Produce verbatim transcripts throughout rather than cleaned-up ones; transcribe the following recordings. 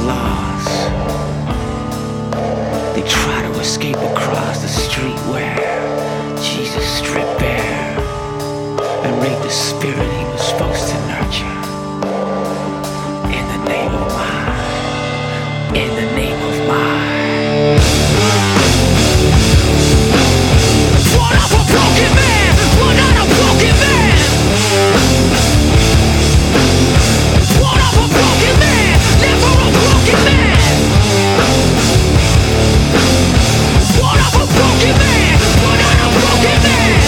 lost. They try to escape across the street where Jesus stripped bare and raped the spirit he was supposed to nurture. In the name of mine, in the name of mine. What of a broken man, what not a broken man. What of a broken man, never a broken man. What of a broken man, what not a broken man.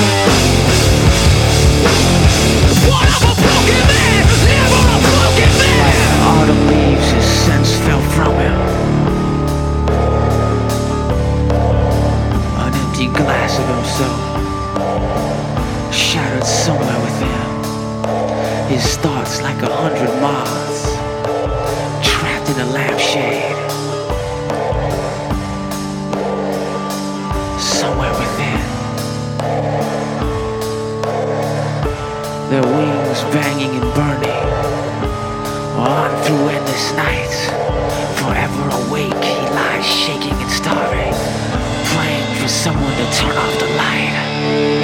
What of a broken man, never a broken man. Autumn leaves, his sense fell from him. An empty glass of himself shattered somewhere within. His thoughts like a hundred moths trapped in a lampshade. Somewhere within, their wings banging and burning on through endless nights. Forever awake, he lies shaking and starving, praying for someone to turn off the light.